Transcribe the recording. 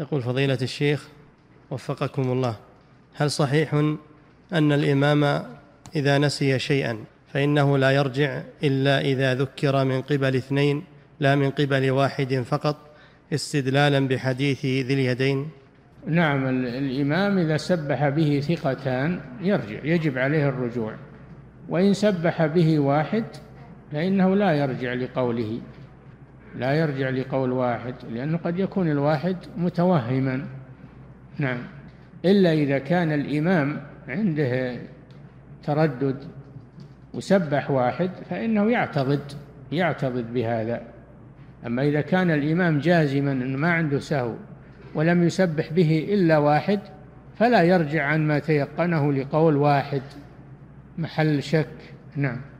يقول فضيلة الشيخ وفقكم الله، هل صحيح أن الإمام إذا نسي شيئا فإنه لا يرجع إلا إذا ذكر من قبل اثنين لا من قبل واحد فقط، استدلالا بحديث ذي اليدين؟ نعم، الإمام إذا سبح به ثقتان يرجع، يجب عليه الرجوع. وإن سبح به واحد فإنه لا يرجع لقوله، لا يرجع لقول واحد، لأنه قد يكون الواحد متوهما. نعم، إلا إذا كان الإمام عنده تردد وسبح واحد فإنه يعتضد بهذا. أما إذا كان الإمام جازما أنه ما عنده سهو ولم يسبح به إلا واحد فلا يرجع عن ما تيقنه لقول واحد محل شك. نعم.